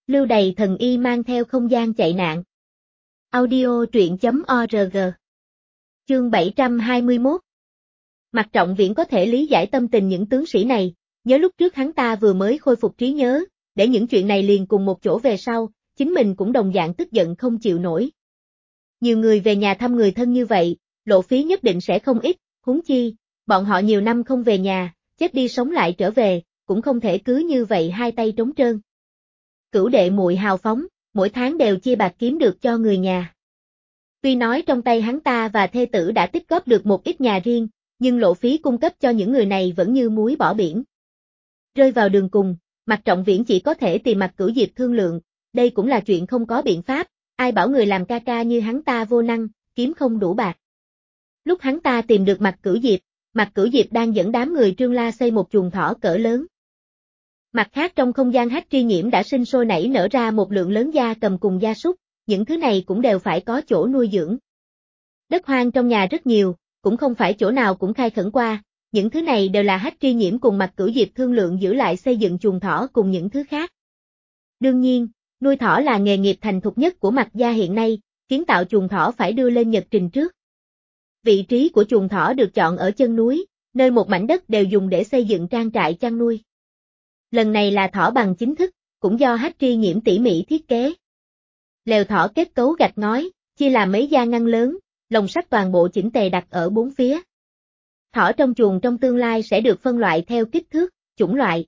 Lưu Đày thần y mang theo không gian chạy nạn. Audio truyện.org. Chương 721. Mạc Trọng Viễn có thể lý giải tâm tình những tướng sĩ này, nhớ lúc trước hắn ta vừa mới khôi phục trí nhớ, để những chuyện này liền cùng một chỗ về sau, chính mình cũng đồng dạng tức giận không chịu nổi. Nhiều người về nhà thăm người thân như vậy, lộ phí nhất định sẽ không ít, huống chi, bọn họ nhiều năm không về nhà, chết đi sống lại trở về, cũng không thể cứ như vậy hai tay trống trơn. Cửu đệ muội hào phóng, mỗi tháng đều chia bạc kiếm được cho người nhà. Tuy nói trong tay hắn ta và thê tử đã tích góp được một ít nhà riêng, nhưng lộ phí cung cấp cho những người này vẫn như muối bỏ biển. Rơi vào đường cùng, Mạc Trọng Viễn chỉ có thể tìm Mạc Cửu Diệp thương lượng, đây cũng là chuyện không có biện pháp, ai bảo người làm ca ca như hắn ta vô năng, kiếm không đủ bạc. Lúc hắn ta tìm được Mạc Cửu Diệp đang dẫn đám người Trương La xây một chuồng thỏ cỡ lớn. Mặt khác trong không gian hách tri nhiễm đã sinh sôi nảy nở ra một lượng lớn gia cầm cùng gia súc, những thứ này cũng đều phải có chỗ nuôi dưỡng. Đất hoang trong nhà rất nhiều, cũng không phải chỗ nào cũng khai khẩn qua, những thứ này đều là hách tri nhiễm cùng Mạc Cửu Diệp thương lượng giữ lại xây dựng chuồng thỏ cùng những thứ khác. Đương nhiên, nuôi thỏ là nghề nghiệp thành thục nhất của Mạc gia hiện nay, kiến tạo chuồng thỏ phải đưa lên nhật trình trước. Vị trí của chuồng thỏ được chọn ở chân núi, nơi một mảnh đất đều dùng để xây dựng trang trại chăn nuôi. Lần này là thỏ bằng chính thức, cũng do hách tri nhiễm tỉ mỉ thiết kế. Lều thỏ kết cấu gạch ngói, chia làm mấy gia ngăn lớn, lồng sắt toàn bộ chỉnh tề đặt ở bốn phía. Thỏ trong chuồng trong tương lai sẽ được phân loại theo kích thước, chủng loại.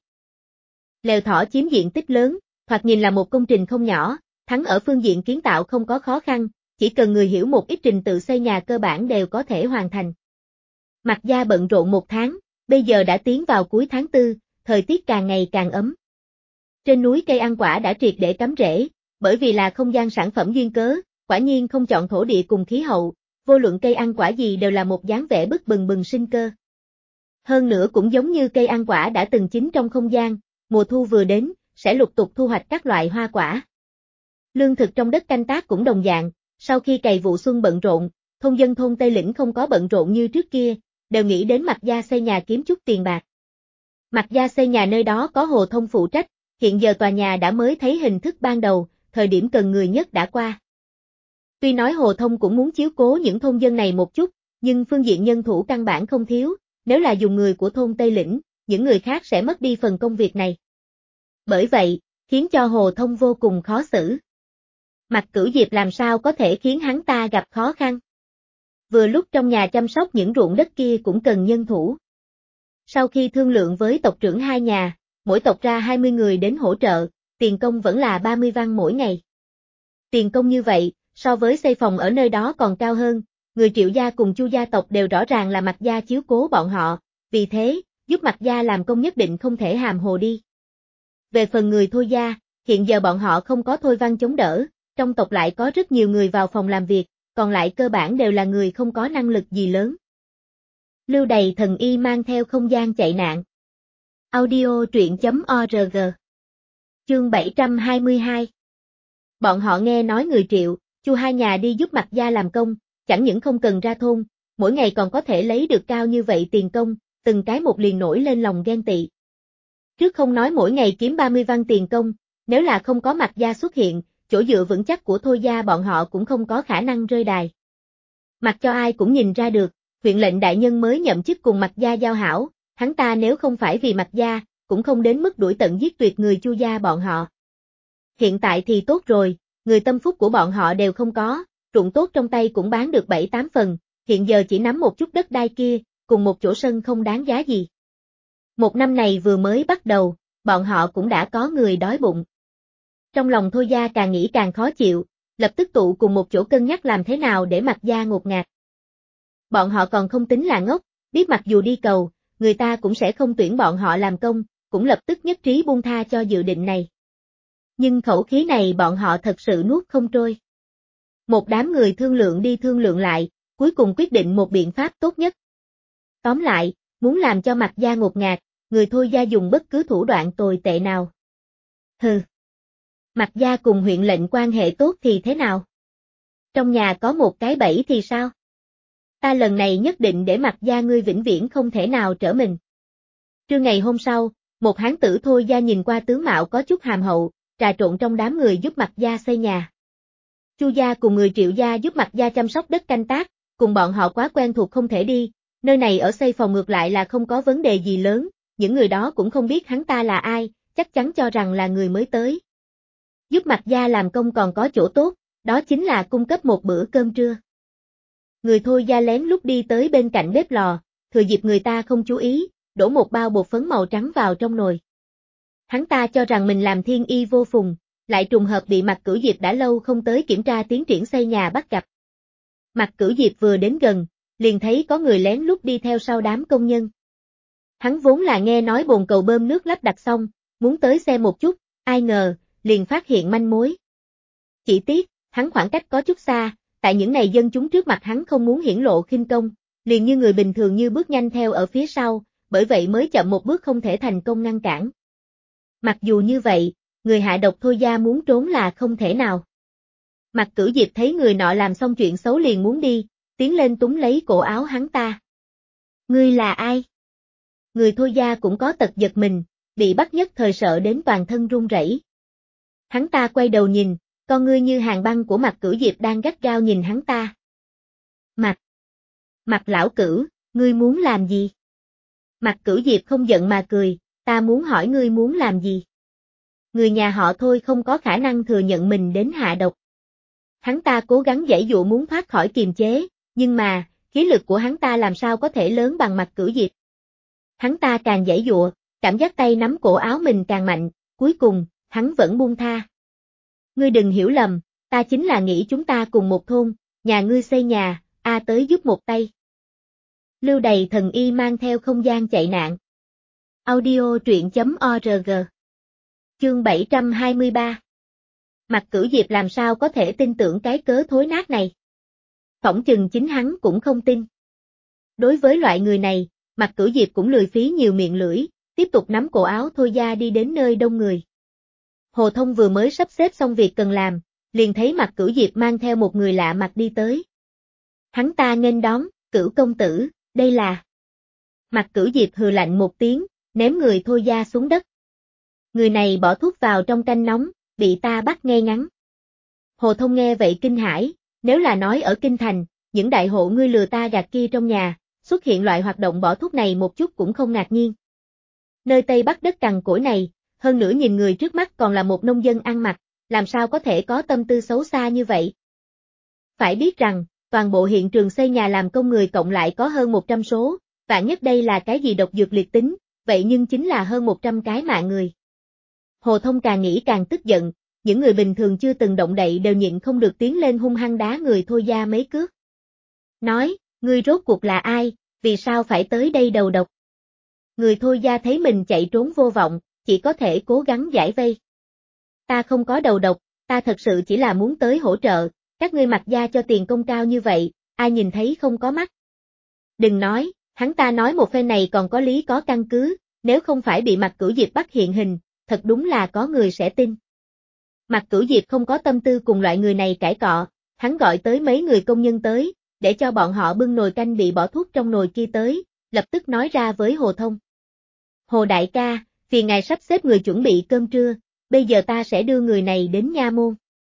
Lều thỏ chiếm diện tích lớn, thoạt nhìn là một công trình không nhỏ, thắng ở phương diện kiến tạo không có khó khăn, chỉ cần người hiểu một ít trình tự xây nhà cơ bản đều có thể hoàn thành. Mạc gia bận rộn một tháng, bây giờ đã tiến vào cuối tháng 4, thời tiết càng ngày càng ấm. Trên núi cây ăn quả đã triệt để cắm rễ, bởi vì là không gian sản phẩm duyên cớ, quả nhiên không chọn thổ địa cùng khí hậu, vô luận cây ăn quả gì đều là một dáng vẻ bừng bừng sinh cơ. Hơn nữa cũng giống như cây ăn quả đã từng chín trong không gian, mùa thu vừa đến, sẽ lục tục thu hoạch các loại hoa quả. Lương thực trong đất canh tác cũng đồng dạng, sau khi cày vụ xuân bận rộn, thôn dân thôn Tây Lĩnh không có bận rộn như trước kia, đều nghĩ đến Mạc gia xây nhà kiếm chút tiền bạc. Mạc gia xây nhà nơi đó có Hồ Thông phụ trách, hiện giờ tòa nhà đã mới thấy hình thức ban đầu, thời điểm cần người nhất đã qua. Tuy nói Hồ Thông cũng muốn chiếu cố những thôn dân này một chút, nhưng phương diện nhân thủ căn bản không thiếu, nếu là dùng người của thôn Tây Lĩnh, những người khác sẽ mất đi phần công việc này. Bởi vậy, khiến cho Hồ Thông vô cùng khó xử. Mạc Cửu Diệp làm sao có thể khiến hắn ta gặp khó khăn. Vừa lúc trong nhà chăm sóc những ruộng đất kia cũng cần nhân thủ. Sau khi thương lượng với tộc trưởng hai nhà, mỗi tộc ra 20 người đến hỗ trợ, tiền công vẫn là 30 văn mỗi ngày. Tiền công như vậy, so với xây phòng ở nơi đó còn cao hơn, người Triệu gia cùng Chu gia tộc đều rõ ràng là Mạc gia chiếu cố bọn họ, vì thế, giúp Mạc gia làm công nhất định không thể hàm hồ đi. Về phần người Thôi gia, hiện giờ bọn họ không có Thôi văn chống đỡ, trong tộc lại có rất nhiều người vào phòng làm việc, còn lại cơ bản đều là người không có năng lực gì lớn. Lưu Đày thần y mang theo không gian chạy nạn. Audio truyện.org. Chương 722. Bọn họ nghe nói người Triệu, Chu hai nhà đi giúp Mạc gia làm công, chẳng những không cần ra thôn, mỗi ngày còn có thể lấy được cao như vậy tiền công, từng cái một liền nổi lên lòng ghen tị. Trước không nói mỗi ngày kiếm 30 văn tiền công, nếu là không có Mạc gia xuất hiện, chỗ dựa vững chắc của Thôi gia bọn họ cũng không có khả năng rơi đài. Mặc cho ai cũng nhìn ra được, huyện lệnh đại nhân mới nhậm chức cùng Mạc gia giao hảo, hắn ta nếu không phải vì Mạc gia, cũng không đến mức đuổi tận giết tuyệt người Chu gia bọn họ. Hiện tại thì tốt rồi, người tâm phúc của bọn họ đều không có, ruộng tốt trong tay cũng bán được 7-8 phần, hiện giờ chỉ nắm một chút đất đai kia, cùng một chỗ sân không đáng giá gì. Một năm này vừa mới bắt đầu, bọn họ cũng đã có người đói bụng. Trong lòng Thôi gia càng nghĩ càng khó chịu, lập tức tụ cùng một chỗ cân nhắc làm thế nào để Mạc gia ngột ngạt. Bọn họ còn không tính là ngốc, biết mặc dù đi cầu, người ta cũng sẽ không tuyển bọn họ làm công, cũng lập tức nhất trí buông tha cho dự định này. Nhưng khẩu khí này bọn họ thật sự nuốt không trôi. Một đám người thương lượng đi thương lượng lại, cuối cùng quyết định một biện pháp tốt nhất. Tóm lại, muốn làm cho Mạc gia ngột ngạt, người Thôi gia dùng bất cứ thủ đoạn tồi tệ nào. Hừ. Mạc gia cùng huyện lệnh quan hệ tốt thì thế nào? Trong nhà có một cái bẫy thì sao? Ta lần này nhất định để Mạc gia ngươi vĩnh viễn không thể nào trở mình. Trưa ngày hôm sau, một hán tử Thôi gia nhìn qua tướng mạo có chút hàm hậu, trà trộn trong đám người giúp Mạc gia xây nhà. Chu gia cùng người Triệu gia giúp Mạc gia chăm sóc đất canh tác, cùng bọn họ quá quen thuộc không thể đi, nơi này ở xây phòng ngược lại là không có vấn đề gì lớn, những người đó cũng không biết hắn ta là ai, chắc chắn cho rằng là người mới tới. Giúp Mạc gia làm công còn có chỗ tốt, đó chính là cung cấp một bữa cơm trưa. Người Thôi gia lén lút đi tới bên cạnh bếp lò, thừa dịp người ta không chú ý, đổ một bao bột phấn màu trắng vào trong nồi. Hắn ta cho rằng mình làm thiên y vô phùng, lại trùng hợp bị Mạc Cửu Diệp đã lâu không tới kiểm tra tiến triển xây nhà bắt gặp. Mạc Cửu Diệp vừa đến gần, liền thấy có người lén lút đi theo sau đám công nhân. Hắn vốn là nghe nói bồn cầu bơm nước lắp đặt xong, muốn tới xem một chút, ai ngờ, liền phát hiện manh mối. Chỉ tiếc, hắn khoảng cách có chút xa, tại những này dân chúng trước mặt hắn không muốn hiển lộ khinh công, liền như người bình thường như bước nhanh theo ở phía sau, bởi vậy mới chậm một bước không thể thành công ngăn cản. Mặc dù như vậy, người hạ độc Thôi gia muốn trốn là không thể nào. Mạc Cửu Diệp thấy người nọ làm xong chuyện xấu liền muốn đi, tiến lên túm lấy cổ áo hắn ta. Ngươi là ai? Người Thôi gia cũng có tật giật mình, bị bắt nhất thời sợ đến toàn thân run rẩy. Hắn ta quay đầu nhìn, con ngươi như hàng băng của Mạc Cửu Diệp đang gắt gao nhìn hắn ta. Mạc lão Cửu, ngươi muốn làm gì? Mạc Cửu Diệp không giận mà cười, ta muốn hỏi ngươi muốn làm gì? Người nhà họ Thôi không có khả năng thừa nhận mình đến hạ độc. Hắn ta cố gắng giãy dụa muốn thoát khỏi kiềm chế, nhưng mà, khí lực của hắn ta làm sao có thể lớn bằng Mạc Cửu Diệp. Hắn ta càng giãy dụa, cảm giác tay nắm cổ áo mình càng mạnh, cuối cùng, hắn vẫn buông tha. Ngươi đừng hiểu lầm, ta chính là nghĩ chúng ta cùng một thôn, nhà ngươi xây nhà, tới giúp một tay. Lưu Đầy Thần Y mang theo không gian chạy nạn. Audio truyện.org. Chương 723. Mạc Cửu Diệp làm sao có thể tin tưởng cái cớ thối nát này? Phỏng chừng chính hắn cũng không tin. Đối với loại người này, Mạc Cửu Diệp cũng lười phí nhiều miệng lưỡi, tiếp tục nắm cổ áo Thôi gia đi đến nơi đông người. Hồ Thông vừa mới sắp xếp xong việc cần làm, liền thấy Mạc Cửu Diệp mang theo một người lạ mặt đi tới. Hắn ta nghênh đón, Cửu công tử, đây là... Mạc Cửu Diệp hừ lạnh một tiếng, ném người Thôi gia xuống đất. Người này bỏ thuốc vào trong canh nóng, bị ta bắt ngay ngắn. Hồ Thông nghe vậy kinh hãi, nếu là nói ở Kinh Thành, những đại hộ ngươi lừa ta gạt kia trong nhà, xuất hiện loại hoạt động bỏ thuốc này một chút cũng không ngạc nhiên. Nơi Tây Bắc đất cằn cỗi này, hơn nữa nhìn người trước mắt còn là một nông dân ăn mặc, làm sao có thể có tâm tư xấu xa như vậy? Phải biết rằng, toàn bộ hiện trường xây nhà làm công người cộng lại có hơn 100 số, vạn nhất đây là cái gì độc dược liệt tính, vậy nhưng chính là hơn 100 cái mạng người. Hồ Thông càng nghĩ càng tức giận, những người bình thường chưa từng động đậy đều nhịn không được tiến lên hung hăng đá người Thôi gia mấy cước. Nói, ngươi rốt cuộc là ai, vì sao phải tới đây đầu độc? Người Thôi gia thấy mình chạy trốn vô vọng, chỉ có thể cố gắng giải vây. Ta không có đầu độc, ta thật sự chỉ là muốn tới hỗ trợ, các ngươi Mạc gia cho tiền công cao như vậy, ai nhìn thấy không có mắt. Đừng nói, hắn ta nói một phen này còn có lý có căn cứ, nếu không phải bị Mạc Cửu Diệp bắt hiện hình, thật đúng là có người sẽ tin. Mạc Cửu Diệp không có tâm tư cùng loại người này cãi cọ, hắn gọi tới mấy người công nhân tới, để cho bọn họ bưng nồi canh bị bỏ thuốc trong nồi kia tới, lập tức nói ra với Hồ Thông. Hồ đại ca, phiền ngài sắp xếp người chuẩn bị cơm trưa, bây giờ ta sẽ đưa người này đến nha môn.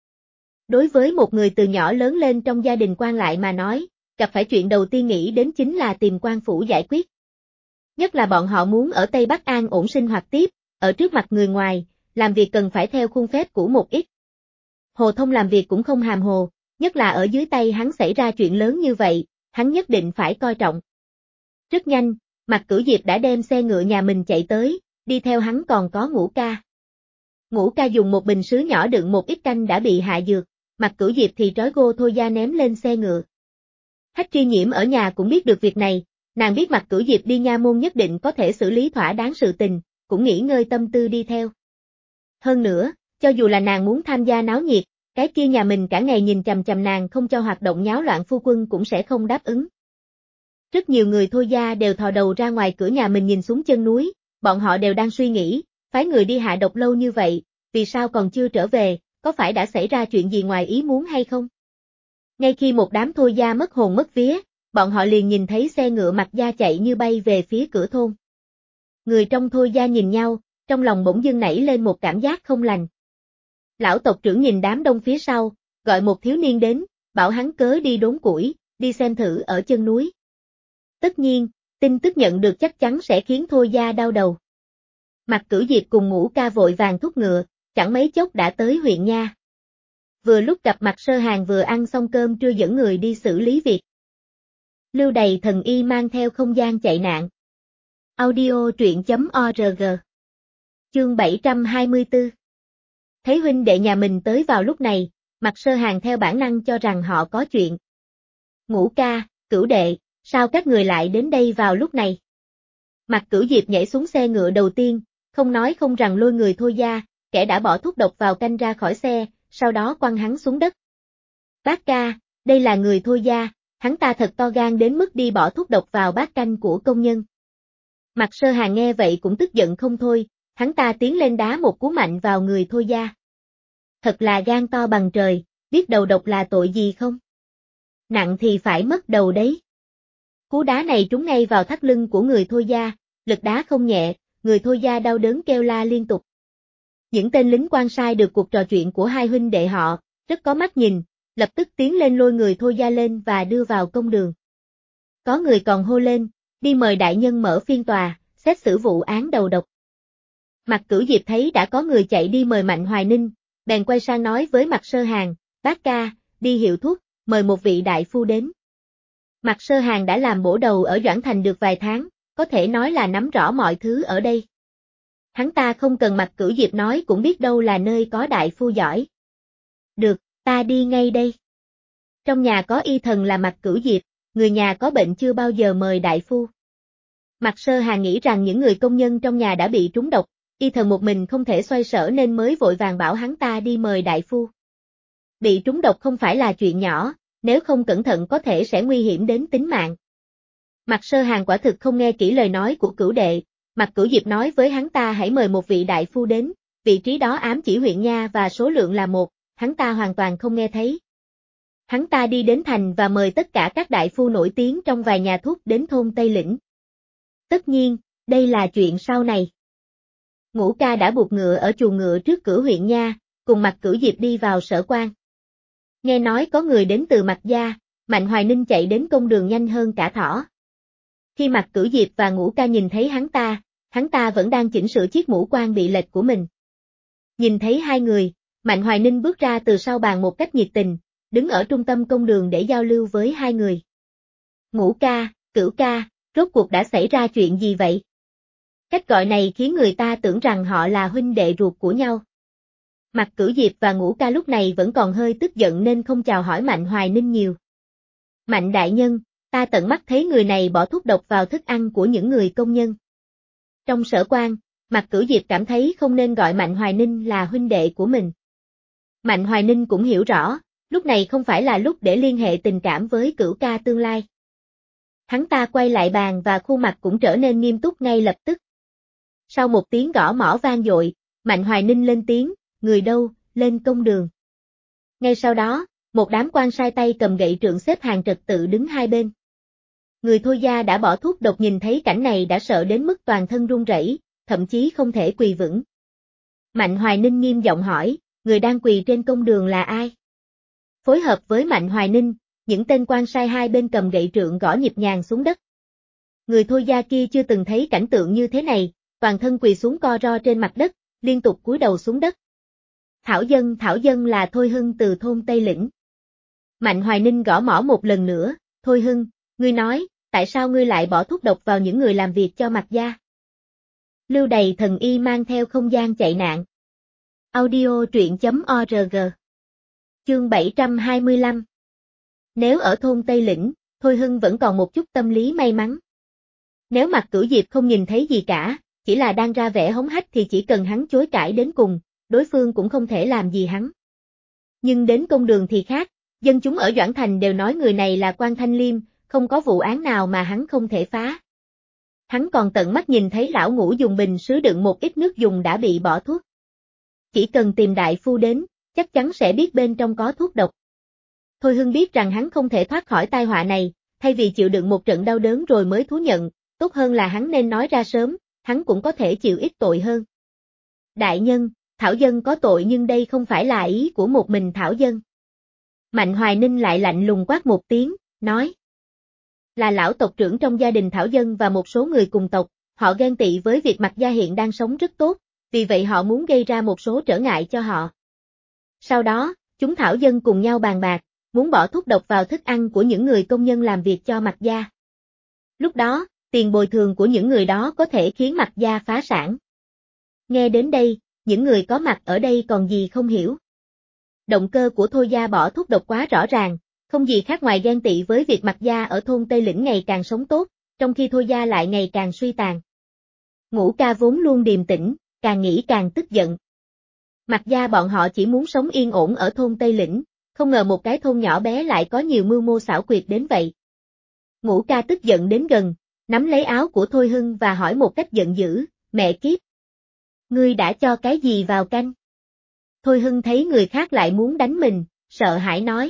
Đối với một người từ nhỏ lớn lên trong gia đình quan lại mà nói, gặp phải chuyện đầu tiên nghĩ đến chính là tìm quan phủ giải quyết. Nhất là bọn họ muốn ở Tây Bắc an ổn sinh hoạt tiếp, ở trước mặt người ngoài, làm việc cần phải theo khuôn phép của một ít. Hồ Thông làm việc cũng không hàm hồ, nhất là ở dưới tay hắn xảy ra chuyện lớn như vậy, hắn nhất định phải coi trọng. Rất nhanh, Mạc Cửu Diệp đã đem xe ngựa nhà mình chạy tới, đi theo hắn còn có Ngũ Ca. Ngũ Ca dùng một bình sứ nhỏ đựng một ít canh đã bị hạ dược, Mạc Cửu Diệp thì trói gô Thôi gia ném lên xe ngựa. Hách Tri Nhiễm ở nhà cũng biết được việc này, nàng biết Mạc Cửu Diệp đi nha môn nhất định có thể xử lý thỏa đáng sự tình, cũng nghỉ ngơi tâm tư đi theo. Hơn nữa, cho dù là nàng muốn tham gia náo nhiệt, cái kia nhà mình cả ngày nhìn chằm chằm nàng không cho hoạt động nháo loạn phu quân cũng sẽ không đáp ứng. Rất nhiều người Thôi gia đều thò đầu ra ngoài cửa nhà mình nhìn xuống chân núi, bọn họ đều đang suy nghĩ, phái người đi hạ độc lâu như vậy, vì sao còn chưa trở về, có phải đã xảy ra chuyện gì ngoài ý muốn hay không? Ngay khi một đám Thôi gia mất hồn mất vía, bọn họ liền nhìn thấy xe ngựa Mạc gia chạy như bay về phía cửa thôn. Người trong Thôi gia nhìn nhau, trong lòng bỗng dưng nảy lên một cảm giác không lành. Lão tộc trưởng nhìn đám đông phía sau, gọi một thiếu niên đến, bảo hắn cớ đi đốn củi, đi xem thử ở chân núi. Tất nhiên, tin tức nhận được chắc chắn sẽ khiến Thôi Gia đau đầu. Mạc Cửu Diệp cùng Ngũ Ca vội vàng thúc ngựa, chẳng mấy chốc đã tới huyện nha. Vừa lúc gặp mặt Sơ Hàn vừa ăn xong cơm trưa dẫn người đi xử lý việc. Lưu Đầy Thần Y mang theo không gian chạy nạn. Audio truyện.org. Chương 724. Thấy huynh đệ nhà mình tới vào lúc này, Mạc Sơ Hàn theo bản năng cho rằng họ có chuyện. Ngũ Ca, Cửu đệ, sao các người lại đến đây vào lúc này? Mạc Cửu Diệp nhảy xuống xe ngựa đầu tiên, không nói không rằng lôi người Thôi Gia, kẻ đã bỏ thuốc độc vào canh ra khỏi xe, sau đó quăng hắn xuống đất. Bác ca, đây là người Thôi Gia, hắn ta thật to gan đến mức đi bỏ thuốc độc vào bát canh của công nhân. Mạc Sơ Hàn nghe vậy cũng tức giận không thôi, hắn ta tiến lên đá một cú mạnh vào người Thôi Gia. Thật là gan to bằng trời, biết đầu độc là tội gì không? Nặng thì phải mất đầu đấy. Cú đá này trúng ngay vào thắt lưng của người Thôi Gia, lực đá không nhẹ, người Thôi Gia đau đớn kêu la liên tục. Những tên lính quan sai được cuộc trò chuyện của hai huynh đệ họ, rất có mắt nhìn, lập tức tiến lên lôi người Thôi Gia lên và đưa vào công đường. Có người còn hô lên, đi mời đại nhân mở phiên tòa, xét xử vụ án đầu độc. Mạc Cửu Diệp thấy đã có người chạy đi mời Mạnh Hoài Ninh, bèn quay sang nói với Mạc Sơ Hàn, bác ca, đi hiệu thuốc, mời một vị đại phu đến. Mạc Sơ Hàn đã làm bổ đầu ở Doãn Thành được vài tháng, có thể nói là nắm rõ mọi thứ ở đây. Hắn ta không cần Mạc Cửu Diệp nói cũng biết đâu là nơi có đại phu giỏi. Được, ta đi ngay đây. Trong nhà có y thần là Mạc Cửu Diệp, người nhà có bệnh chưa bao giờ mời đại phu. Mạc Sơ Hàn nghĩ rằng những người công nhân trong nhà đã bị trúng độc, y thần một mình không thể xoay sở nên mới vội vàng bảo hắn ta đi mời đại phu. Bị trúng độc không phải là chuyện nhỏ, nếu không cẩn thận có thể sẽ nguy hiểm đến tính mạng. Mạc Sơ Hàn quả thực không nghe kỹ lời nói của Cửu đệ, Mạc Cửu Diệp nói với hắn ta hãy mời một vị đại phu đến, vị trí đó ám chỉ huyện nha và số lượng là 1, hắn ta hoàn toàn không nghe thấy. Hắn ta đi đến thành và mời tất cả các đại phu nổi tiếng trong vài nhà thuốc đến thôn Tây Lĩnh. Tất nhiên, đây là chuyện sau này. Ngũ Ca đã buộc ngựa ở chuồng ngựa trước cửa huyện nha, cùng Mạc Cửu Diệp đi vào sở quan. Nghe nói có người đến từ Mạc gia, Mạnh Hoài Ninh chạy đến công đường nhanh hơn cả thỏ. Khi Mạc Cửu Diệp và Ngũ Ca nhìn thấy hắn ta vẫn đang chỉnh sửa chiếc mũ quan bị lệch của mình. Nhìn thấy hai người, Mạnh Hoài Ninh bước ra từ sau bàn một cách nhiệt tình, đứng ở trung tâm công đường để giao lưu với hai người. Ngũ Ca, Cửu Ca, rốt cuộc đã xảy ra chuyện gì vậy? Cách gọi này khiến người ta tưởng rằng họ là huynh đệ ruột của nhau. Mạc Cửu Diệp và Ngũ Ca lúc này vẫn còn hơi tức giận nên không chào hỏi Mạnh Hoài Ninh nhiều. Mạnh đại nhân, ta tận mắt thấy người này bỏ thuốc độc vào thức ăn của những người công nhân. Trong sở quan, Mạc Cửu Diệp cảm thấy không nên gọi Mạnh Hoài Ninh là huynh đệ của mình. Mạnh Hoài Ninh cũng hiểu rõ, lúc này không phải là lúc để liên hệ tình cảm với Cửu Ca tương lai. Hắn ta quay lại bàn và khuôn mặt cũng trở nên nghiêm túc ngay lập tức. Sau một tiếng gõ mõ vang dội, Mạnh Hoài Ninh lên tiếng, người đâu, lên công đường. Ngay sau đó, một đám quan sai tay cầm gậy trượng xếp hàng trật tự đứng hai bên. Người Thôi Gia đã bỏ thuốc độc nhìn thấy cảnh này đã sợ đến mức toàn thân run rẩy, thậm chí không thể quỳ vững. Mạnh Hoài Ninh nghiêm giọng hỏi, người đang quỳ trên công đường là ai? Phối hợp với Mạnh Hoài Ninh, những tên quan sai hai bên cầm gậy trượng gõ nhịp nhàng xuống đất. Người Thôi Gia kia chưa từng thấy cảnh tượng như thế này, toàn thân quỳ xuống co ro trên mặt đất, liên tục cúi đầu xuống đất. Thảo dân là Thôi Hưng từ thôn Tây Lĩnh. Mạnh Hoài Ninh gõ mõ một lần nữa, Thôi Hưng, ngươi nói, tại sao ngươi lại bỏ thuốc độc vào những người làm việc cho Mạc gia? Lưu Đầy Thần Y mang theo không gian chạy nạn. Audio truyện.org. Chương 725. Nếu ở thôn Tây Lĩnh, Thôi Hưng vẫn còn một chút tâm lý may mắn. Nếu Mạc Cửu Diệp không nhìn thấy gì cả, chỉ là đang ra vẻ hống hách thì chỉ cần hắn chối cãi đến cùng, đối phương cũng không thể làm gì hắn. Nhưng đến công đường thì khác, dân chúng ở Doãn Thành đều nói người này là Quan Thanh Liêm, không có vụ án nào mà hắn không thể phá. Hắn còn tận mắt nhìn thấy lão Ngũ dùng bình sứ đựng một ít nước dùng đã bị bỏ thuốc. Chỉ cần tìm đại phu đến, chắc chắn sẽ biết bên trong có thuốc độc. Thôi Hưng biết rằng hắn không thể thoát khỏi tai họa này, thay vì chịu đựng một trận đau đớn rồi mới thú nhận, tốt hơn là hắn nên nói ra sớm, hắn cũng có thể chịu ít tội hơn. Đại nhân, Thảo Dân có tội nhưng đây không phải là ý của một mình Thảo Dân. Mạnh Hoài Ninh lại lạnh lùng quát một tiếng, nói. Là lão tộc trưởng trong gia đình Thảo Dân và một số người cùng tộc, họ ghen tị với việc Mạc gia hiện đang sống rất tốt, vì vậy họ muốn gây ra một số trở ngại cho họ. Sau đó, chúng Thảo Dân cùng nhau bàn bạc, muốn bỏ thuốc độc vào thức ăn của những người công nhân làm việc cho Mạc gia. Lúc đó, tiền bồi thường của những người đó có thể khiến Mạc gia phá sản. Nghe đến đây, những người có mặt ở đây còn gì không hiểu. Động cơ của Thôi gia bỏ thuốc độc quá rõ ràng, không gì khác ngoài ghen tị với việc Mạc gia ở thôn Tây Lĩnh ngày càng sống tốt, trong khi Thôi gia lại ngày càng suy tàn. Ngũ Ca vốn luôn điềm tĩnh, càng nghĩ càng tức giận. Mạc gia bọn họ chỉ muốn sống yên ổn ở thôn Tây Lĩnh, không ngờ một cái thôn nhỏ bé lại có nhiều mưu mô xảo quyệt đến vậy. Ngũ Ca tức giận đến gần, nắm lấy áo của Thôi Hưng và hỏi một cách giận dữ, mẹ kiếp. Ngươi đã cho cái gì vào canh? Thôi Hưng thấy người khác lại muốn đánh mình, sợ hãi nói.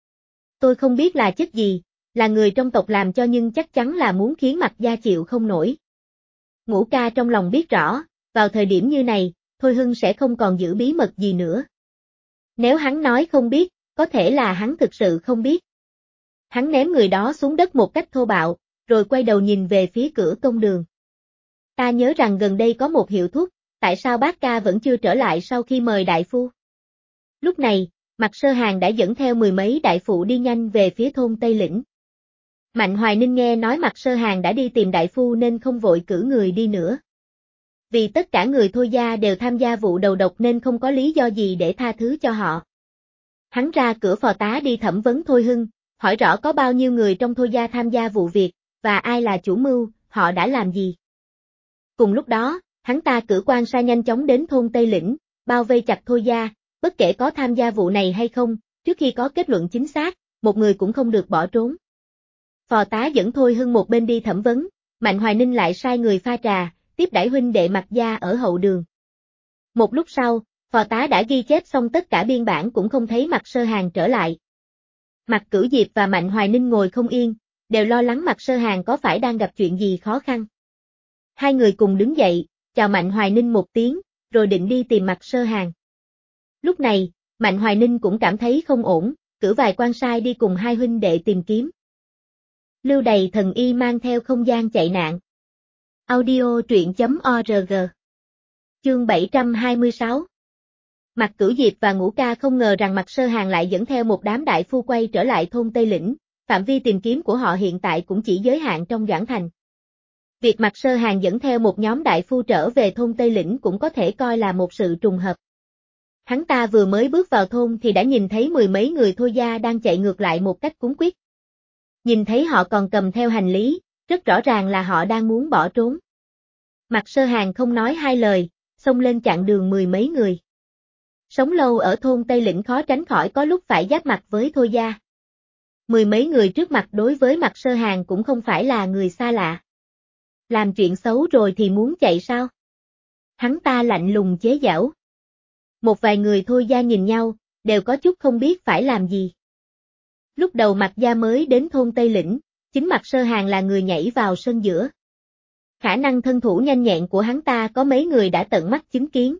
Tôi không biết là chất gì, là người trong tộc làm cho nhưng chắc chắn là muốn khiến Mạc gia chịu không nổi. Ngũ Ca trong lòng biết rõ, vào thời điểm như này, Thôi Hưng sẽ không còn giữ bí mật gì nữa. Nếu hắn nói không biết, có thể là hắn thực sự không biết. Hắn ném người đó xuống đất một cách thô bạo, rồi quay đầu nhìn về phía cửa công đường. Ta nhớ rằng gần đây có một hiệu thuốc, tại sao bác ca vẫn chưa trở lại sau khi mời đại phu? Lúc này, Mạc Sơ Hàng đã dẫn theo mười mấy đại phụ đi nhanh về phía thôn Tây Lĩnh. Mạnh Hoài Ninh nghe nói Mạc Sơ Hàng đã đi tìm đại phu nên không vội cử người đi nữa. Vì tất cả người Thôi gia đều tham gia vụ đầu độc nên không có lý do gì để tha thứ cho họ. Hắn ra cửa phò tá đi thẩm vấn Thôi Hưng, hỏi rõ có bao nhiêu người trong Thôi gia tham gia vụ việc, và ai là chủ mưu, họ đã làm gì. Cùng lúc đó, hắn ta cử quan sai nhanh chóng đến thôn Tây Lĩnh, bao vây chặt Thôi gia, bất kể có tham gia vụ này hay không, trước khi có kết luận chính xác, một người cũng không được bỏ trốn. Phò tá dẫn Thôi Hưng một bên đi thẩm vấn, Mạnh Hoài Ninh lại sai người pha trà, tiếp đãi huynh đệ Mạc gia ở hậu đường. Một lúc sau, phò tá đã ghi chép xong tất cả biên bản cũng không thấy Mạc Sơ Hàng trở lại. Mạc Cửu Diệp và Mạnh Hoài Ninh ngồi không yên, đều lo lắng Mạc Sơ Hàng có phải đang gặp chuyện gì khó khăn. Hai người cùng đứng dậy, chào Mạnh Hoài Ninh một tiếng, rồi định đi tìm Mạc Sơ Hàng. Lúc này, Mạnh Hoài Ninh cũng cảm thấy không ổn, cử vài quan sai đi cùng hai huynh đệ tìm kiếm. Lưu Đày thần y mang theo không gian chạy nạn. Audio truyện.org. Chương 726. Mạc Cửu Diệp và Ngũ Ca không ngờ rằng Mạc Sơ Hàng lại dẫn theo một đám đại phu quay trở lại thôn Tây Lĩnh, phạm vi tìm kiếm của họ hiện tại cũng chỉ giới hạn trong Doãn Thành. Việc Mạc Sơ Hàng dẫn theo một nhóm đại phu trở về thôn Tây Lĩnh cũng có thể coi là một sự trùng hợp. Hắn ta vừa mới bước vào thôn thì đã nhìn thấy mười mấy người Thôi gia đang chạy ngược lại một cách cuống quýt. Nhìn thấy họ còn cầm theo hành lý, rất rõ ràng là họ đang muốn bỏ trốn. Mạc Sơ Hàng không nói hai lời, xông lên chặn đường mười mấy người. Sống lâu ở thôn Tây Lĩnh khó tránh khỏi có lúc phải giáp mặt với Thôi gia. Mười mấy người trước mặt đối với Mạc Sơ Hàng cũng không phải là người xa lạ. Làm chuyện xấu rồi thì muốn chạy sao? Hắn ta lạnh lùng chế giễu. Một vài người Thôi gia nhìn nhau, đều có chút không biết phải làm gì. Lúc đầu Mạc gia mới đến thôn Tây Lĩnh, chính Mạc Sơ Hàng là người nhảy vào sân giữa. Khả năng thân thủ nhanh nhẹn của hắn ta có mấy người đã tận mắt chứng kiến.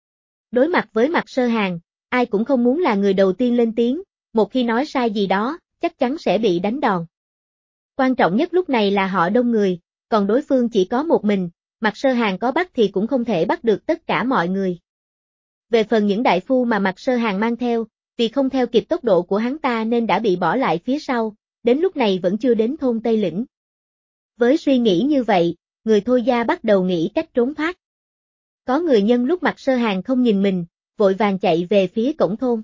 Đối mặt với Mạc Sơ Hàng, ai cũng không muốn là người đầu tiên lên tiếng, một khi nói sai gì đó, chắc chắn sẽ bị đánh đòn. Quan trọng nhất lúc này là họ đông người, còn đối phương chỉ có một mình, Mạc Sơ Hàng có bắt thì cũng không thể bắt được tất cả mọi người. Về phần những đại phu mà Mạc Sơ Hàng mang theo, vì không theo kịp tốc độ của hắn ta nên đã bị bỏ lại phía sau, đến lúc này vẫn chưa đến thôn Tây Lĩnh. Với suy nghĩ như vậy, người Thôi gia bắt đầu nghĩ cách trốn thoát. Có người nhân lúc Mạc Sơ Hàng không nhìn mình, vội vàng chạy về phía cổng thôn.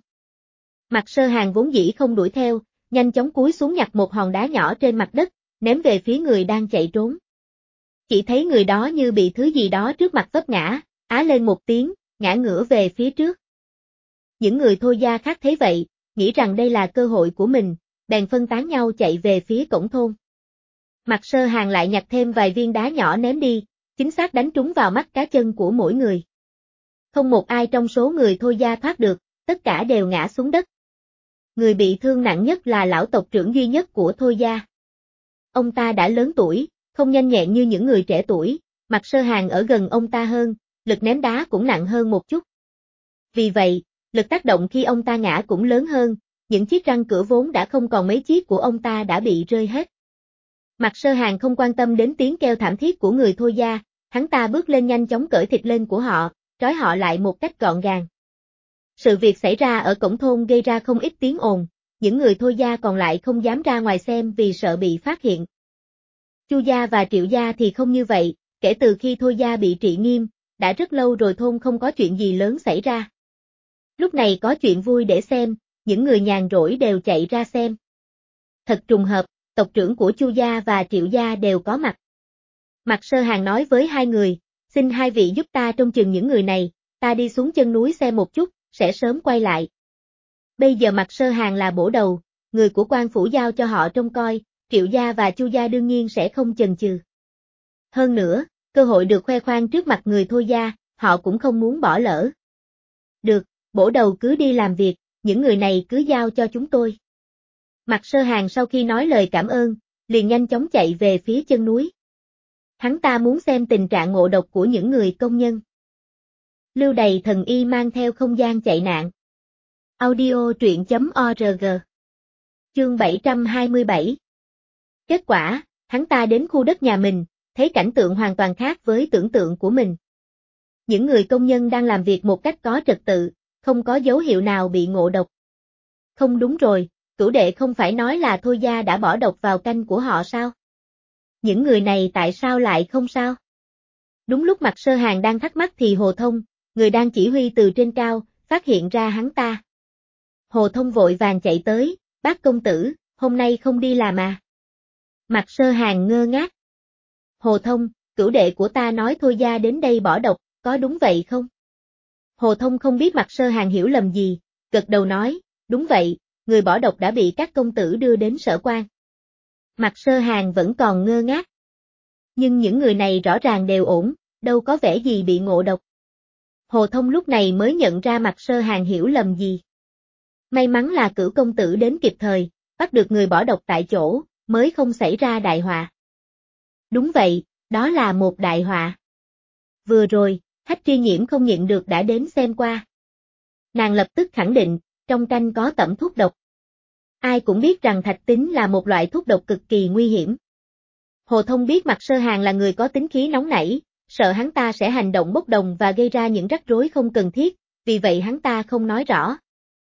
Mạc Sơ Hàng vốn dĩ không đuổi theo, nhanh chóng cúi xuống nhặt một hòn đá nhỏ trên mặt đất, ném về phía người đang chạy trốn. Chỉ thấy người đó như bị thứ gì đó trước mặt vấp ngã, á lên một tiếng, ngã ngửa về phía trước. Những người Thôi gia khác thấy vậy, nghĩ rằng đây là cơ hội của mình, bèn phân tán nhau chạy về phía cổng thôn. Mạc Sơ Hàng lại nhặt thêm vài viên đá nhỏ ném đi, chính xác đánh trúng vào mắt cá chân của mỗi người. Không một ai trong số người Thôi gia thoát được, tất cả đều ngã xuống đất. Người bị thương nặng nhất là lão tộc trưởng duy nhất của Thôi gia. Ông ta đã lớn tuổi, không nhanh nhẹn như những người trẻ tuổi, Mạc Sơ Hàng ở gần ông ta hơn, lực ném đá cũng nặng hơn một chút. Vì vậy, lực tác động khi ông ta ngã cũng lớn hơn, những chiếc răng cửa vốn đã không còn mấy chiếc của ông ta đã bị rơi hết. Mạc Sơ Hàng không quan tâm đến tiếng kêu thảm thiết của người Thôi gia, hắn ta bước lên nhanh chóng cởi thịt lên của họ, trói họ lại một cách gọn gàng. Sự việc xảy ra ở cổng thôn gây ra không ít tiếng ồn, những người Thôi gia còn lại không dám ra ngoài xem vì sợ bị phát hiện. Chu gia và Triệu gia thì không như vậy, kể từ khi Thôi gia bị trị nghiêm, đã rất lâu rồi thôn không có chuyện gì lớn xảy ra. Lúc này có chuyện vui để xem, những người nhàn rỗi đều chạy ra xem. Thật trùng hợp, tộc trưởng của Chu gia và Triệu gia đều có mặt. Mạc Sơ Hàng nói với hai người, xin hai vị giúp ta trông chừng những người này, ta đi xuống chân núi xem một chút, sẽ sớm quay lại. Bây giờ Mạc Sơ Hàng là bổ đầu, người của quan phủ giao cho họ trông coi, Triệu gia và Chu gia đương nhiên sẽ không chần chừ. Hơn nữa, cơ hội được khoe khoang trước mặt người Thôi gia, họ cũng không muốn bỏ lỡ. Được, bổ đầu cứ đi làm việc, những người này cứ giao cho chúng tôi. Mạc Sơ Hàng sau khi nói lời cảm ơn, liền nhanh chóng chạy về phía chân núi. Hắn ta muốn xem tình trạng ngộ độc của những người công nhân. Lưu Đày thần y mang theo không gian chạy nạn. Audio truyện.org. Chương 727. Kết quả, hắn ta đến khu đất nhà mình, thấy cảnh tượng hoàn toàn khác với tưởng tượng của mình. Những người công nhân đang làm việc một cách có trật tự, không có dấu hiệu nào bị ngộ độc. Không đúng rồi, Cửu đệ không phải nói là Thôi gia đã bỏ độc vào canh của họ sao? Những người này tại sao lại không sao? Đúng lúc Mạc Sơ Hàng đang thắc mắc thì Hồ Thông, người đang chỉ huy từ trên cao, phát hiện ra hắn ta. Hồ Thông vội vàng chạy tới, bác công tử, hôm nay không đi làm à? Mạc Sơ Hàng ngơ ngác. Hồ Thông, Cửu đệ của ta nói Thôi gia đến đây bỏ độc, có đúng vậy không? Hồ Thông không biết Mạc Sơ Hàng hiểu lầm gì, gật đầu nói, đúng vậy, người bỏ độc đã bị các công tử đưa đến sở quan. Mạc Sơ Hàng vẫn còn ngơ ngác. Nhưng những người này rõ ràng đều ổn, đâu có vẻ gì bị ngộ độc. Hồ Thông lúc này mới nhận ra Mạc Sơ Hàng hiểu lầm gì. May mắn là Cửu công tử đến kịp thời, bắt được người bỏ độc tại chỗ, mới không xảy ra đại họa. Đúng vậy, đó là một đại họa. Vừa rồi, Hách Tri Nhiễm không nhịn được đã đến xem qua. Nàng lập tức khẳng định, trong canh có tẩm thuốc độc. Ai cũng biết rằng thạch tín là một loại thuốc độc cực kỳ nguy hiểm. Hồ Thông biết Mạc Sơ Hàng là người có tính khí nóng nảy, sợ hắn ta sẽ hành động bốc đồng và gây ra những rắc rối không cần thiết, vì vậy hắn ta không nói rõ.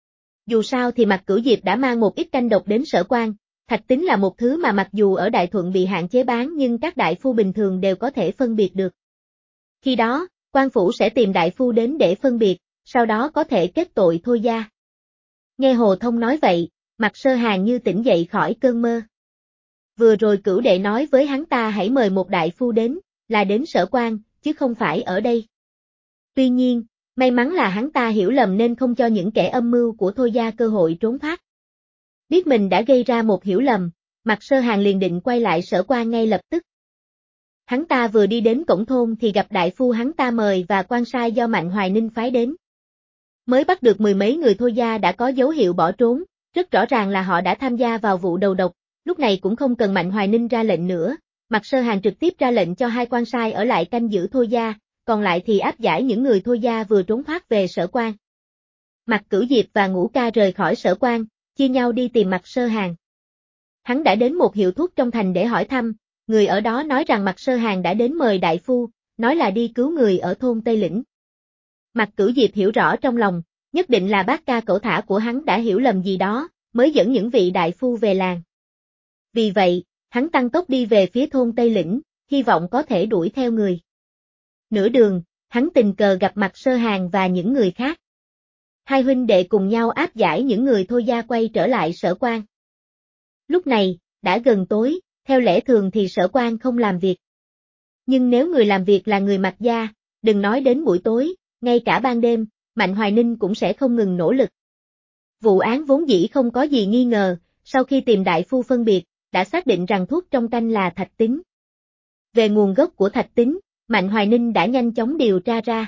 Dù sao thì Mạc Cửu Diệp đã mang một ít canh độc đến sở quan, thạch tín là một thứ mà mặc dù ở Đại Thuận bị hạn chế bán nhưng các đại phu bình thường đều có thể phân biệt được. Khi đó, quan phủ sẽ tìm đại phu đến để phân biệt, sau đó có thể kết tội Thôi gia. Nghe Hồ Thông nói vậy, Mạc Sơ Hàng như tỉnh dậy khỏi cơn mơ. Vừa rồi Cửu đệ nói với hắn ta hãy mời một đại phu đến, là đến sở quan, chứ không phải ở đây. Tuy nhiên, may mắn là hắn ta hiểu lầm nên không cho những kẻ âm mưu của Thôi gia cơ hội trốn thoát. Biết mình đã gây ra một hiểu lầm, Mạc Sơ Hàng liền định quay lại sở quan ngay lập tức. Hắn ta vừa đi đến cổng thôn thì gặp đại phu hắn ta mời và quan sai do Mạnh Hoài Ninh phái đến. Mới bắt được mười mấy người Thôi gia đã có dấu hiệu bỏ trốn, rất rõ ràng là họ đã tham gia vào vụ đầu độc, lúc này cũng không cần Mạnh Hoài Ninh ra lệnh nữa, Mạc Sơ Hàng trực tiếp ra lệnh cho hai quan sai ở lại canh giữ Thôi gia, còn lại thì áp giải những người Thôi gia vừa trốn thoát về sở quan. Mạc Cửu Diệp và Ngũ Ca rời khỏi sở quan, chia nhau đi tìm Mạc Sơ Hàng. Hắn đã đến một hiệu thuốc trong thành để hỏi thăm, người ở đó nói rằng Mạc Sơ Hàng đã đến mời đại phu, nói là đi cứu người ở thôn Tây Lĩnh. Mạc Cửu Diệp hiểu rõ trong lòng, nhất định là bác ca cẩu thả của hắn đã hiểu lầm gì đó, mới dẫn những vị đại phu về làng. Vì vậy, hắn tăng tốc đi về phía thôn Tây Lĩnh, hy vọng có thể đuổi theo người. Nửa đường, hắn tình cờ gặp Mạc Sơ Hàng và những người khác. Hai huynh đệ cùng nhau áp giải những người Thôi gia quay trở lại sở quan. Lúc này, đã gần tối, theo lẽ thường thì sở quan không làm việc. Nhưng nếu người làm việc là người Mạc gia, đừng nói đến buổi tối, ngay cả ban đêm, Mạnh Hoài Ninh cũng sẽ không ngừng nỗ lực. Vụ án vốn dĩ không có gì nghi ngờ, sau khi tìm đại phu phân biệt, đã xác định rằng thuốc trong canh là thạch tín. Về nguồn gốc của thạch tín, Mạnh Hoài Ninh đã nhanh chóng điều tra ra.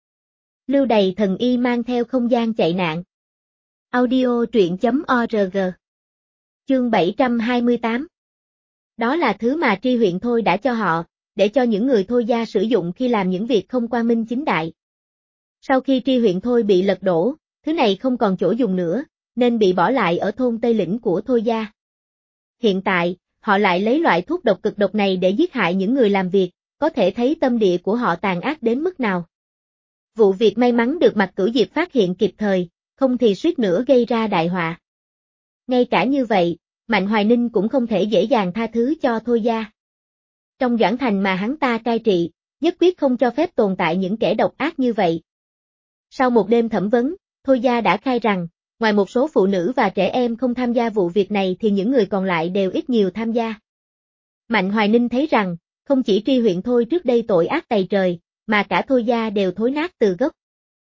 Lưu Đày thần y mang theo không gian chạy nạn. Audio truyện.org. Chương 728. Đó là thứ mà Tri huyện Thôi đã cho họ, để cho những người Thôi gia sử dụng khi làm những việc không quang minh chính đại. Sau khi tri huyện Thôi bị lật đổ, thứ này không còn chỗ dùng nữa, nên bị bỏ lại ở thôn Tây Lĩnh của Thôi gia. Hiện tại, họ lại lấy loại thuốc độc cực độc này để giết hại những người làm việc, có thể thấy tâm địa của họ tàn ác đến mức nào. Vụ việc may mắn được Mạc Cửu Diệp phát hiện kịp thời, không thì suýt nữa gây ra đại họa. Ngay cả như vậy, Mạnh Hoài Ninh cũng không thể dễ dàng tha thứ cho Thôi gia. Trong Doãn Thành mà hắn ta cai trị, nhất quyết không cho phép tồn tại những kẻ độc ác như vậy. Sau một đêm thẩm vấn, Thôi gia đã khai rằng, ngoài một số phụ nữ và trẻ em không tham gia vụ việc này thì những người còn lại đều ít nhiều tham gia. Mạnh Hoài Ninh thấy rằng, không chỉ tri huyện Thôi trước đây tội ác tày trời, mà cả Thôi gia đều thối nát từ gốc.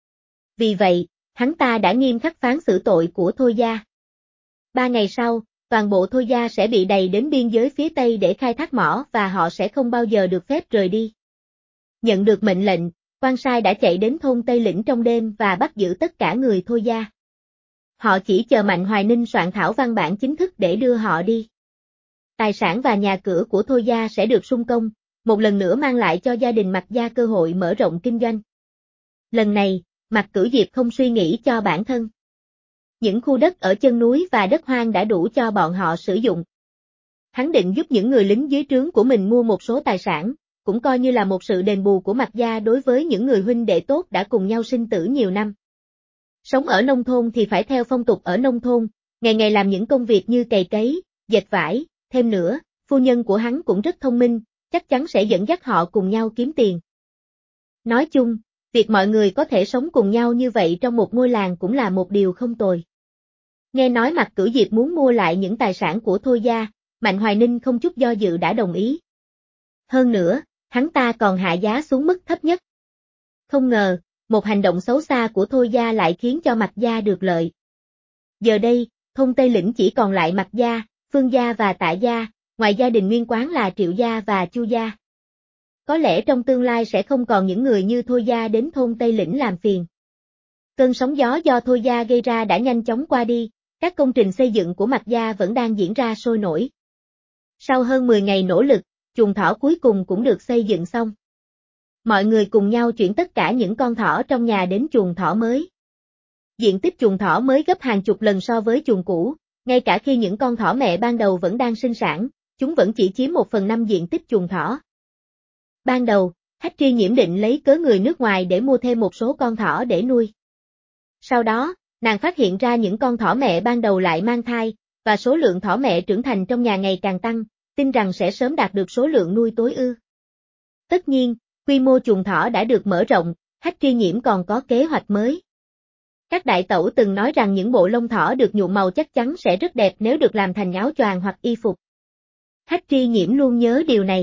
Vì vậy, hắn ta đã nghiêm khắc phán xử tội của Thôi gia. 3 ngày sau, toàn bộ Thôi gia sẽ bị đày đến biên giới phía Tây để khai thác mỏ và họ sẽ không bao giờ được phép rời đi. Nhận được mệnh lệnh, quan sai đã chạy đến thôn Tây Lĩnh trong đêm và bắt giữ tất cả người Thôi gia. Họ chỉ chờ Mạnh Hoài Ninh soạn thảo văn bản chính thức để đưa họ đi. Tài sản và nhà cửa của Thôi gia sẽ được sung công, một lần nữa mang lại cho gia đình Mạc gia cơ hội mở rộng kinh doanh. Lần này, Mạc Cửu Diệp không suy nghĩ cho bản thân. Những khu đất ở chân núi và đất hoang đã đủ cho bọn họ sử dụng. Hắn định giúp những người lính dưới trướng của mình mua một số tài sản, cũng coi như là một sự đền bù của Mạc gia đối với những người huynh đệ tốt đã cùng nhau sinh tử nhiều năm. Sống ở nông thôn thì phải theo phong tục ở nông thôn, ngày ngày làm những công việc như cày cấy, dệt vải, thêm nữa, phu nhân của hắn cũng rất thông minh, chắc chắn sẽ dẫn dắt họ cùng nhau kiếm tiền. Nói chung, việc mọi người có thể sống cùng nhau như vậy trong một ngôi làng cũng là một điều không tồi. Nghe nói Mạc Cửu Diệp muốn mua lại những tài sản của Thôi gia, Mạnh Hoài Ninh không chút do dự đã đồng ý. Hơn nữa, hắn ta còn hạ giá xuống mức thấp nhất. Không ngờ, một hành động xấu xa của Thôi gia lại khiến cho Mạc gia được lợi. Giờ đây, thôn Tây Lĩnh chỉ còn lại Mạc gia, Phương gia và Tạ gia, ngoài gia đình nguyên quán là Triệu gia và Chu gia. Có lẽ trong tương lai sẽ không còn những người như Thôi gia đến thôn Tây Lĩnh làm phiền. Cơn sóng gió do Thôi gia gây ra đã nhanh chóng qua đi, các công trình xây dựng của Mạc gia vẫn đang diễn ra sôi nổi. Sau hơn 10 ngày nỗ lực, chuồng thỏ cuối cùng cũng được xây dựng xong. Mọi người cùng nhau chuyển tất cả những con thỏ trong nhà đến chuồng thỏ mới. Diện tích chuồng thỏ mới gấp hàng chục lần so với chuồng cũ, ngay cả khi những con thỏ mẹ ban đầu vẫn đang sinh sản, chúng vẫn chỉ chiếm 1/5 diện tích chuồng thỏ. Ban đầu, Hách Tri Nhiễm định lấy cớ người nước ngoài để mua thêm một số con thỏ để nuôi. Sau đó, nàng phát hiện ra những con thỏ mẹ ban đầu lại mang thai, và số lượng thỏ mẹ trưởng thành trong nhà ngày càng tăng, tin rằng sẽ sớm đạt được số lượng nuôi tối ưu. Tất nhiên, quy mô chuồng thỏ đã được mở rộng, Hách Tri Nhiễm còn có kế hoạch mới. Các đại tẩu từng nói rằng những bộ lông thỏ được nhuộm màu chắc chắn sẽ rất đẹp nếu được làm thành áo choàng hoặc y phục. Hách Tri Nhiễm luôn nhớ điều này.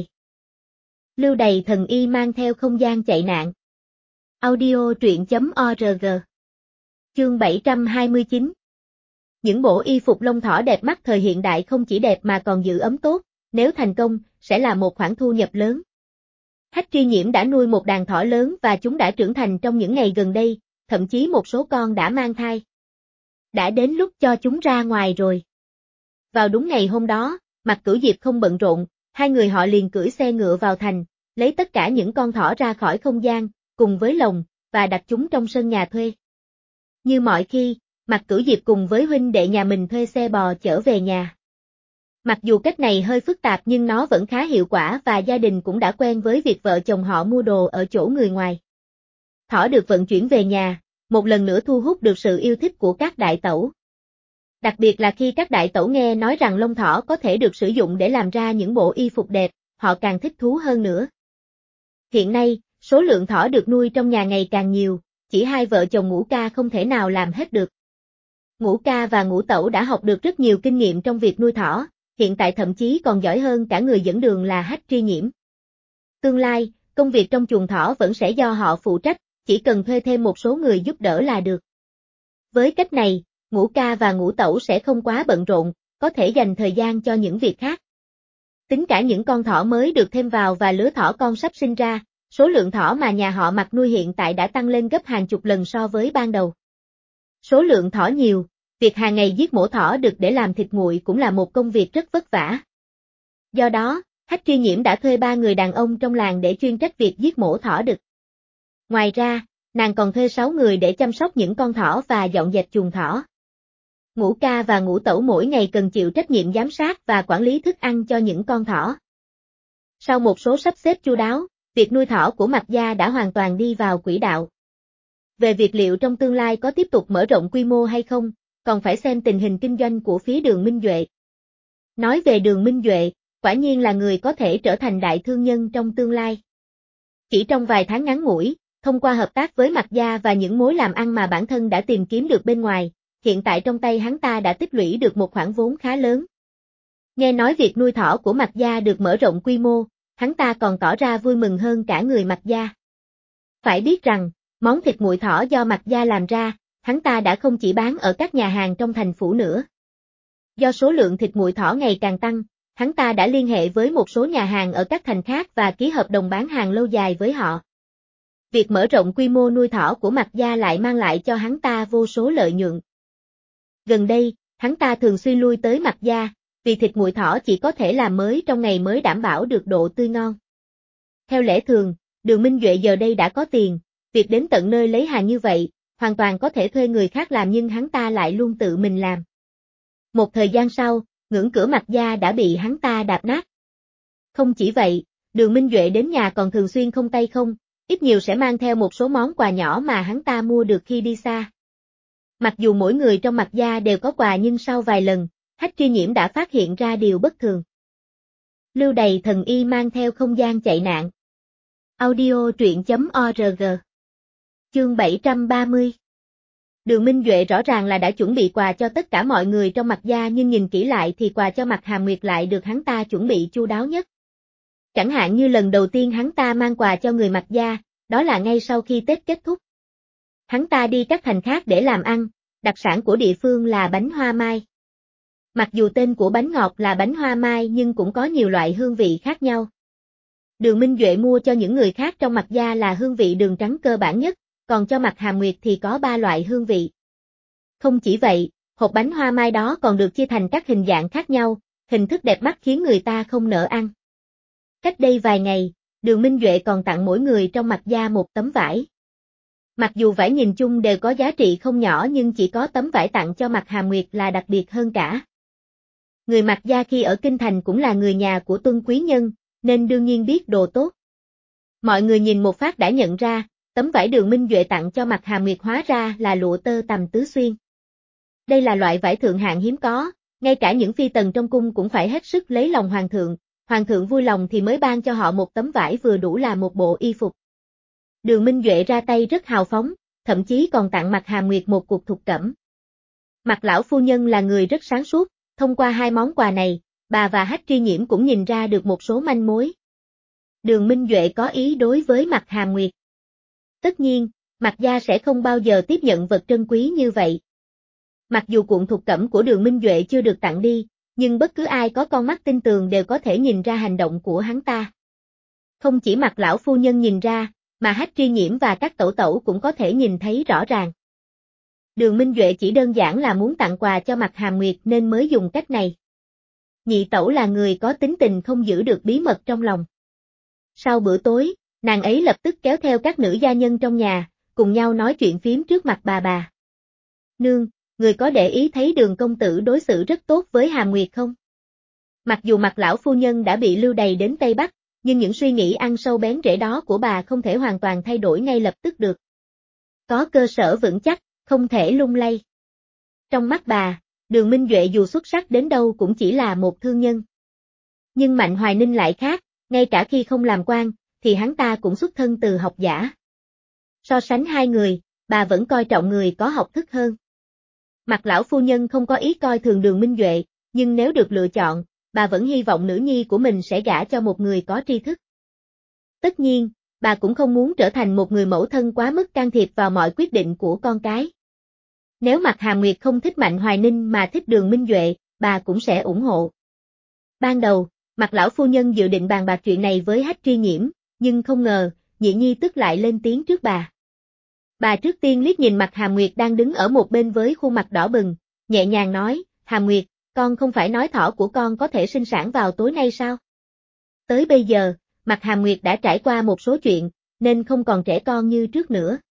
Lưu đày thần y mang theo không gian chạy nạn. Audio truyện.org. Chương 729. Những bộ y phục lông thỏ đẹp mắt thời hiện đại không chỉ đẹp mà còn giữ ấm tốt, nếu thành công, sẽ là một khoản thu nhập lớn. Hách Tri Nhiễm đã nuôi một đàn thỏ lớn và chúng đã trưởng thành trong những ngày gần đây, thậm chí một số con đã mang thai. Đã đến lúc cho chúng ra ngoài rồi. Vào đúng ngày hôm đó, Mạc Cửu Diệp không bận rộn, hai người họ liền cưỡi xe ngựa vào thành, lấy tất cả những con thỏ ra khỏi không gian, cùng với lồng, và đặt chúng trong sân nhà thuê. Như mọi khi, Mạc Cửu Diệp cùng với huynh đệ nhà mình thuê xe bò chở về nhà. Mặc dù cách này hơi phức tạp nhưng nó vẫn khá hiệu quả và gia đình cũng đã quen với việc vợ chồng họ mua đồ ở chỗ người ngoài. Thỏ được vận chuyển về nhà, một lần nữa thu hút được sự yêu thích của các đại tẩu. Đặc biệt là khi các đại tẩu nghe nói rằng lông thỏ có thể được sử dụng để làm ra những bộ y phục đẹp, họ càng thích thú hơn nữa. Hiện nay, số lượng thỏ được nuôi trong nhà ngày càng nhiều, chỉ hai vợ chồng Ngũ Ca không thể nào làm hết được. Ngũ Ca và Ngũ Tẩu đã học được rất nhiều kinh nghiệm trong việc nuôi thỏ, hiện tại thậm chí còn giỏi hơn cả người dẫn đường là Hách Tri Nhiễm. Tương lai, công việc trong chuồng thỏ vẫn sẽ do họ phụ trách, chỉ cần thuê thêm một số người giúp đỡ là được. Với cách này, Ngũ Ca và Ngũ Tẩu sẽ không quá bận rộn, có thể dành thời gian cho những việc khác. Tính cả những con thỏ mới được thêm vào và lứa thỏ con sắp sinh ra, số lượng thỏ mà nhà họ Mạc nuôi hiện tại đã tăng lên gấp hàng chục lần so với ban đầu. Số lượng thỏ nhiều, việc hàng ngày giết mổ thỏ đực để làm thịt nguội cũng là một công việc rất vất vả. Do đó, Hách Tri Nhiễm đã thuê 3 người đàn ông trong làng để chuyên trách việc giết mổ thỏ đực. Ngoài ra, nàng còn thuê 6 người để chăm sóc những con thỏ và dọn dẹp chuồng thỏ. Ngũ ca và ngũ tẩu mỗi ngày cần chịu trách nhiệm giám sát và quản lý thức ăn cho những con thỏ. Sau một số sắp xếp chu đáo, việc nuôi thỏ của Mạc gia đã hoàn toàn đi vào quỹ đạo. Về việc liệu trong tương lai có tiếp tục mở rộng quy mô hay không, còn phải xem tình hình kinh doanh của phía Đường Minh Duệ. Nói về Đường Minh Duệ, quả nhiên là người có thể trở thành đại thương nhân trong tương lai. Chỉ trong vài tháng ngắn ngủi, thông qua hợp tác với Mạc gia và những mối làm ăn mà bản thân đã tìm kiếm được bên ngoài, hiện tại trong tay hắn ta đã tích lũy được một khoản vốn khá lớn. Nghe nói việc nuôi thỏ của Mạc gia được mở rộng quy mô, hắn ta còn tỏ ra vui mừng hơn cả người Mạc gia. Phải biết rằng, món thịt nguội thỏ do Mạc gia làm ra, hắn ta đã không chỉ bán ở các nhà hàng trong thành phủ nữa. Do số lượng thịt nguội thỏ ngày càng tăng, hắn ta đã liên hệ với một số nhà hàng ở các thành khác và ký hợp đồng bán hàng lâu dài với họ. Việc mở rộng quy mô nuôi thỏ của Mạc gia lại mang lại cho hắn ta vô số lợi nhuận. Gần đây, hắn ta thường xuyên lui tới Mạc gia, vì thịt nguội thỏ chỉ có thể làm mới trong ngày mới đảm bảo được độ tươi ngon. Theo lẽ thường, Đường Minh Duệ giờ đây đã có tiền, việc đến tận nơi lấy hàng như vậy, hoàn toàn có thể thuê người khác làm nhưng hắn ta lại luôn tự mình làm. Một thời gian sau, ngưỡng cửa Mạc gia đã bị hắn ta đạp nát. Không chỉ vậy, Đường Minh Duệ đến nhà còn thường xuyên không tay không, ít nhiều sẽ mang theo một số món quà nhỏ mà hắn ta mua được khi đi xa. Mặc dù mỗi người trong Mạc gia đều có quà nhưng sau vài lần, Hách Tri Nhiễm đã phát hiện ra điều bất thường. Lưu đày thần y mang theo không gian chạy nạn. Audio truyện.org. Chương 730. Đường Minh Duệ rõ ràng là đã chuẩn bị quà cho tất cả mọi người trong Mạc gia nhưng nhìn kỹ lại thì quà cho Mạc Hàm Nguyệt lại được hắn ta chuẩn bị chu đáo nhất. Chẳng hạn như lần đầu tiên hắn ta mang quà cho người Mạc gia, đó là ngay sau khi Tết kết thúc. Hắn ta đi các thành khác để làm ăn, đặc sản của địa phương là bánh hoa mai. Mặc dù tên của bánh ngọt là bánh hoa mai nhưng cũng có nhiều loại hương vị khác nhau. Đường Minh Duệ mua cho những người khác trong Mạc gia là hương vị đường trắng cơ bản nhất, còn cho Mạc Hàm Nguyệt thì có 3 loại hương vị. Không chỉ vậy, hộp bánh hoa mai đó còn được chia thành các hình dạng khác nhau, hình thức đẹp mắt khiến người ta không nỡ ăn. Cách đây vài ngày, Đường Minh Duệ còn tặng mỗi người trong Mạc gia một tấm vải. Mặc dù vải nhìn chung đều có giá trị không nhỏ nhưng chỉ có tấm vải tặng cho Mạc Hàm Nguyệt là đặc biệt hơn cả. Người Mạc gia khi ở Kinh Thành cũng là người nhà của Tuân quý nhân, nên đương nhiên biết đồ tốt. Mọi người nhìn một phát đã nhận ra, tấm vải Đường Minh Duệ tặng cho Mạc Hàm Nguyệt hóa ra là lụa tơ tằm tứ xuyên. Đây là loại vải thượng hạng hiếm có, ngay cả những phi tần trong cung cũng phải hết sức lấy lòng hoàng thượng vui lòng thì mới ban cho họ một tấm vải vừa đủ là một bộ y phục. Đường Minh Duệ ra tay rất hào phóng, thậm chí còn tặng Mạc Hàm Nguyệt một cuộc thục cẩm. Mạc lão phu nhân là người rất sáng suốt, thông qua 2 món quà này, bà và Hách Tri Nhiễm cũng nhìn ra được một số manh mối. Đường Minh Duệ có ý đối với Mạc Hàm Nguyệt. Tất nhiên, Mạc gia sẽ không bao giờ tiếp nhận vật trân quý như vậy. Mặc dù cuộn thục cẩm của Đường Minh Duệ chưa được tặng đi, nhưng bất cứ ai có con mắt tinh tường đều có thể nhìn ra hành động của hắn ta. Không chỉ Mạc lão phu nhân nhìn ra, mà Hách Tri Nhiễm và các tẩu tẩu cũng có thể nhìn thấy rõ ràng. Đường Minh Duệ chỉ đơn giản là muốn tặng quà cho Mạc Hàm Nguyệt nên mới dùng cách này. Nhị tẩu là người có tính tình không giữ được bí mật trong lòng. Sau bữa tối, nàng ấy lập tức kéo theo các nữ gia nhân trong nhà, cùng nhau nói chuyện phiếm trước mặt bà. Nương, người có để ý thấy Đường công tử đối xử rất tốt với Hàm Nguyệt không? Mặc dù Mạc lão phu nhân đã bị lưu đày đến Tây Bắc, nhưng những suy nghĩ ăn sâu bén rễ đó của bà không thể hoàn toàn thay đổi ngay lập tức được. Có cơ sở vững chắc, không thể lung lay. Trong mắt bà, Đường Minh Duệ dù xuất sắc đến đâu cũng chỉ là một thương nhân. Nhưng Mạnh Hoài Ninh lại khác, ngay cả khi không làm quan, thì hắn ta cũng xuất thân từ học giả. So sánh hai người, bà vẫn coi trọng người có học thức hơn. Mạc lão phu nhân không có ý coi thường Đường Minh Duệ, nhưng nếu được lựa chọn, bà vẫn hy vọng nữ nhi của mình sẽ gả cho một người có tri thức. Tất nhiên, bà cũng không muốn trở thành một người mẫu thân quá mức can thiệp vào mọi quyết định của con cái. Nếu Mạc Hàm Nguyệt không thích Mạnh Hoài Ninh mà thích Đường Minh Duệ, bà cũng sẽ ủng hộ. Ban đầu, Mạc lão phu nhân dự định bàn bạc chuyện này với Hách Tri Nhiễm, nhưng không ngờ, nhị nhi tức lại lên tiếng trước bà. Bà trước tiên liếc nhìn Mạc Hàm Nguyệt đang đứng ở một bên với khuôn mặt đỏ bừng, nhẹ nhàng nói, Hàm Nguyệt, con không phải nói thỏ của con có thể sinh sản vào tối nay sao? Tới bây giờ, Mạc Hàm Nguyệt đã trải qua một số chuyện, nên không còn trẻ con như trước nữa.